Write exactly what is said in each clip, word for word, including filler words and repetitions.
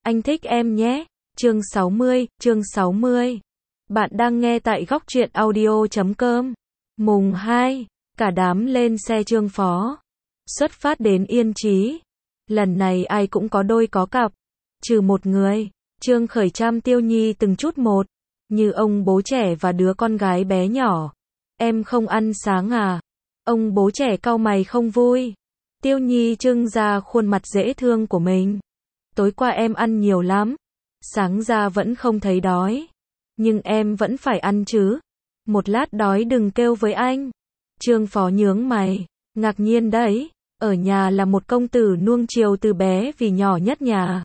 Anh thích em nhé. Chương sáu mươi, chương sáu mươi. Bạn đang nghe tại góc truyện audio chấm com. Mùng hai, cả đám lên xe Trương Phó. Xuất phát đến Yên Chí. Lần này ai cũng có đôi có cặp. Trừ một người, Trương Khởi chăm Tiêu Nhi từng chút một. Như ông bố trẻ và đứa con gái bé nhỏ. Em không ăn sáng à? Ông bố trẻ cau mày không vui. Tiêu Nhi trưng ra khuôn mặt dễ thương của mình. Tối qua em ăn nhiều lắm. Sáng ra vẫn không thấy đói. Nhưng em vẫn phải ăn chứ. Một lát đói đừng kêu với anh. Trương Phó nhướng mày. Ngạc nhiên đấy. Ở nhà là một công tử nuông chiều từ bé vì nhỏ nhất nhà.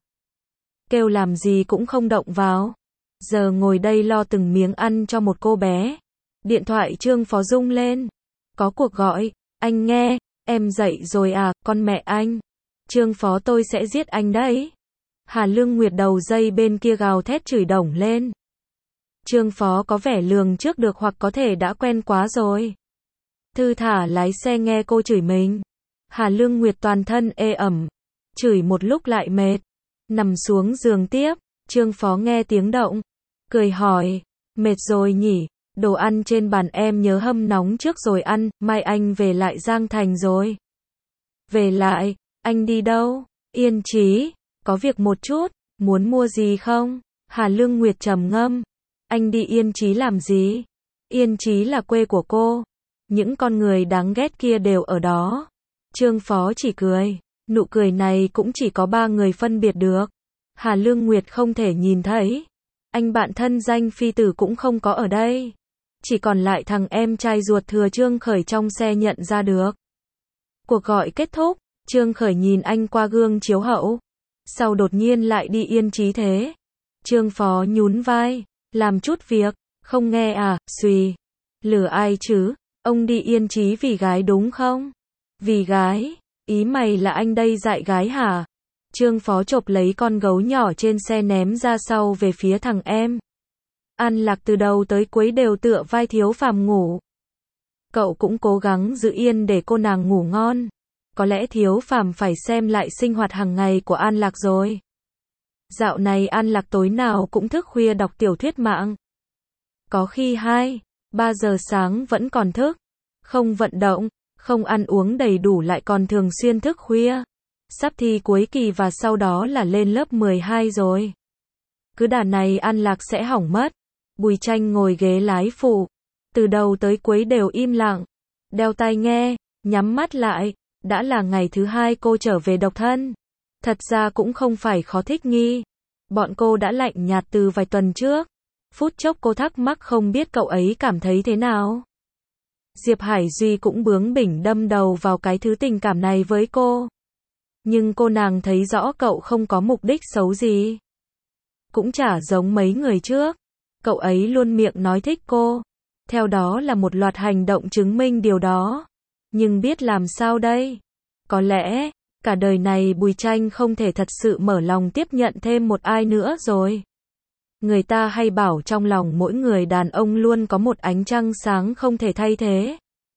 Kêu làm gì cũng không động vào. Giờ ngồi đây lo từng miếng ăn cho một cô bé. Điện thoại Trương Phó rung lên. Có cuộc gọi. Anh nghe. Em dậy rồi à, con mẹ anh. Trương Phó tôi sẽ giết anh đấy. Hà Lương Nguyệt đầu dây bên kia gào thét chửi đổng lên. Trương Phó có vẻ lường trước được hoặc có thể đã quen quá rồi. Thư thả lái xe nghe cô chửi mình. Hà Lương Nguyệt toàn thân ê ẩm. Chửi một lúc lại mệt. Nằm xuống giường tiếp. Trương Phó nghe tiếng động. Cười hỏi. Mệt rồi nhỉ? Đồ ăn trên bàn em nhớ hâm nóng trước rồi ăn. Mai anh về lại Giang Thành rồi. Về lại? Anh đi đâu? Yên Chí. Có việc một chút. Muốn mua gì không? Hà Lương Nguyệt trầm ngâm. Anh đi Yên Chí làm gì? Yên Chí là quê của cô. Những con người đáng ghét kia đều ở đó. Trương Phó chỉ cười. Nụ cười này cũng chỉ có ba người phân biệt được. Hà Lương Nguyệt không thể nhìn thấy. Anh bạn thân danh phi tử cũng không có ở đây. Chỉ còn lại thằng em trai ruột thừa Trương Khởi trong xe nhận ra được. Cuộc gọi kết thúc. Trương Khởi nhìn anh qua gương chiếu hậu. Sau đột nhiên lại đi Yên Chí thế. Trương Phó nhún vai. Làm chút việc. Không nghe à, xùy. Lừa ai chứ? Ông đi Yên Chí vì gái đúng không? Vì gái? Ý mày là anh đây dạy gái hả? Trương Phó chộp lấy con gấu nhỏ trên xe ném ra sau về phía thằng em. An Lạc từ đầu tới cuối đều tựa vai Thiếu Phàm ngủ. Cậu cũng cố gắng giữ yên để cô nàng ngủ ngon. Có lẽ Thiếu Phàm phải xem lại sinh hoạt hàng ngày của An Lạc rồi. Dạo này An Lạc tối nào cũng thức khuya đọc tiểu thuyết mạng. Có khi hai, ba giờ sáng vẫn còn thức. Không vận động, không ăn uống đầy đủ lại còn thường xuyên thức khuya. Sắp thi cuối kỳ và sau đó là lên lớp mười hai rồi. Cứ đà này An Lạc sẽ hỏng mất. Bùi Tranh ngồi ghế lái phụ. Từ đầu tới cuối đều im lặng. Đeo tai nghe, nhắm mắt lại. Đã là ngày thứ hai cô trở về độc thân. Thật ra cũng không phải khó thích nghi. Bọn cô đã lạnh nhạt từ vài tuần trước. Phút chốc cô thắc mắc không biết cậu ấy cảm thấy thế nào. Diệp Hải Duy cũng bướng bỉnh đâm đầu vào cái thứ tình cảm này với cô. Nhưng cô nàng thấy rõ cậu không có mục đích xấu gì. Cũng chả giống mấy người trước. Cậu ấy luôn miệng nói thích cô. Theo đó là một loạt hành động chứng minh điều đó. Nhưng biết làm sao đây? Có lẽ, cả đời này Bùi Tranh không thể thật sự mở lòng tiếp nhận thêm một ai nữa rồi. Người ta hay bảo trong lòng mỗi người đàn ông luôn có một ánh trăng sáng không thể thay thế.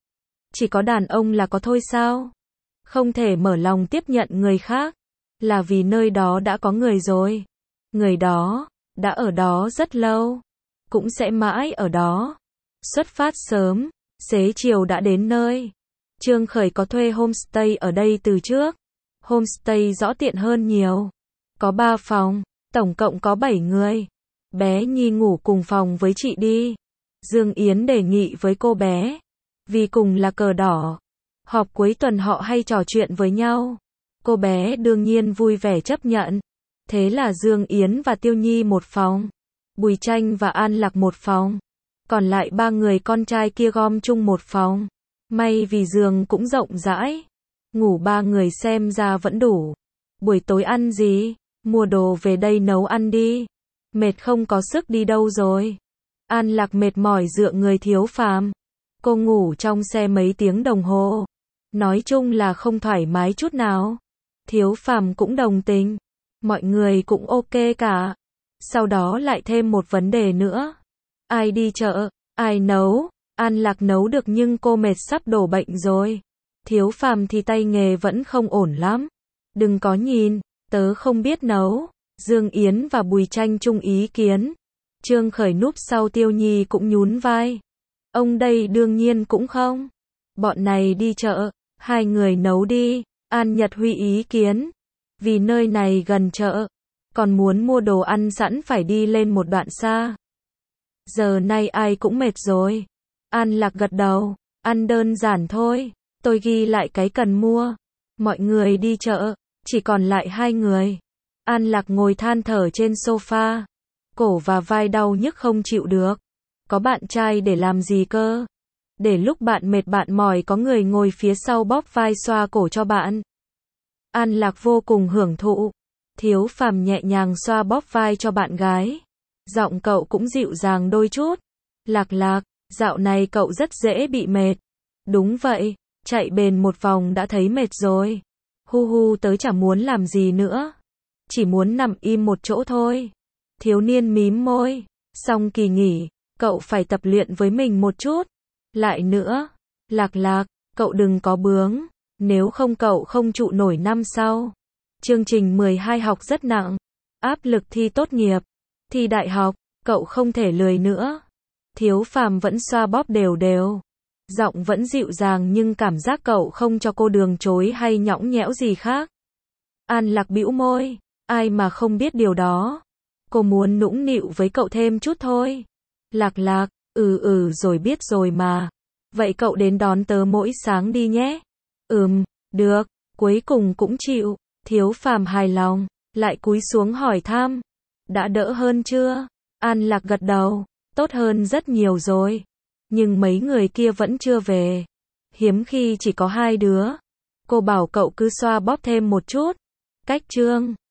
Chỉ có đàn ông là có thôi sao? Không thể mở lòng tiếp nhận người khác. Là vì nơi đó đã có người rồi. Người đó, đã ở đó rất lâu. Cũng sẽ mãi ở đó. Xuất phát sớm, xế chiều đã đến nơi. Trương Khởi có thuê homestay ở đây từ trước. Homestay rõ tiện hơn nhiều. Có ba phòng, tổng cộng có bảy người. Bé Nhi ngủ cùng phòng với chị đi. Dương Yến đề nghị với cô bé. Vì cùng là cờ đỏ. Họp cuối tuần họ hay trò chuyện với nhau. Cô bé đương nhiên vui vẻ chấp nhận. Thế là Dương Yến và Tiêu Nhi một phòng. Bùi Tranh và An Lạc một phòng. Còn lại ba người con trai kia gom chung một phòng. May vì giường cũng rộng rãi. Ngủ ba người xem ra vẫn đủ. Buổi tối ăn gì? Mua đồ về đây nấu ăn đi. Mệt không có sức đi đâu rồi. An Lạc mệt mỏi dựa người Thiếu Phàm. Cô ngủ trong xe mấy tiếng đồng hồ. Nói chung là không thoải mái chút nào. Thiếu Phàm cũng đồng tình. Mọi người cũng ok cả. Sau đó lại thêm một vấn đề nữa. Ai đi chợ? Ai nấu? An Lạc nấu được nhưng cô mệt sắp đổ bệnh rồi. Thiếu Phàm thì tay nghề vẫn không ổn lắm. Đừng có nhìn, tớ không biết nấu. Dương Yến và Bùi Tranh chung ý kiến. Trương Khởi núp sau Tiêu Nhi cũng nhún vai. Ông đây đương nhiên cũng không. Bọn này đi chợ, hai người nấu đi. An Nhật Huy ý kiến. Vì nơi này gần chợ, còn muốn mua đồ ăn sẵn phải đi lên một đoạn xa. Giờ nay ai cũng mệt rồi. An Lạc gật đầu. Ăn đơn giản thôi. Tôi ghi lại cái cần mua. Mọi người đi chợ, chỉ còn lại hai người. An Lạc ngồi than thở trên sofa. Cổ và vai đau nhức không chịu được. Có bạn trai để làm gì cơ? Để lúc bạn mệt bạn mỏi có người ngồi phía sau bóp vai xoa cổ cho bạn. An Lạc vô cùng hưởng thụ. Thiếu Phàm nhẹ nhàng xoa bóp vai cho bạn gái. Giọng cậu cũng dịu dàng đôi chút. Lạc Lạc, dạo này cậu rất dễ bị mệt. Đúng vậy, chạy bền một vòng đã thấy mệt rồi. Hu hu tớ chẳng muốn làm gì nữa. Chỉ muốn nằm im một chỗ thôi. Thiếu niên mím môi. Xong kỳ nghỉ, cậu phải tập luyện với mình một chút. Lại nữa, Lạc Lạc, cậu đừng có bướng. Nếu không cậu không trụ nổi năm sau. Chương trình mười hai học rất nặng. Áp lực thi tốt nghiệp, thi đại học, cậu không thể lười nữa. Thiếu Phàm vẫn xoa bóp đều đều. Giọng vẫn dịu dàng nhưng cảm giác cậu không cho cô đường chối hay nhõng nhẽo gì khác. An Lạc bĩu môi. Ai mà không biết điều đó. Cô muốn nũng nịu với cậu thêm chút thôi. Lạc Lạc, ừ ừ rồi biết rồi mà. Vậy cậu đến đón tớ mỗi sáng đi nhé. Ừm, được, cuối cùng cũng chịu. Thiếu Phàm hài lòng, lại cúi xuống hỏi thăm. Đã đỡ hơn chưa? An Lạc gật đầu, tốt hơn rất nhiều rồi. Nhưng mấy người kia vẫn chưa về. Hiếm khi chỉ có hai đứa. Cô bảo cậu cứ xoa bóp thêm một chút. Cách chương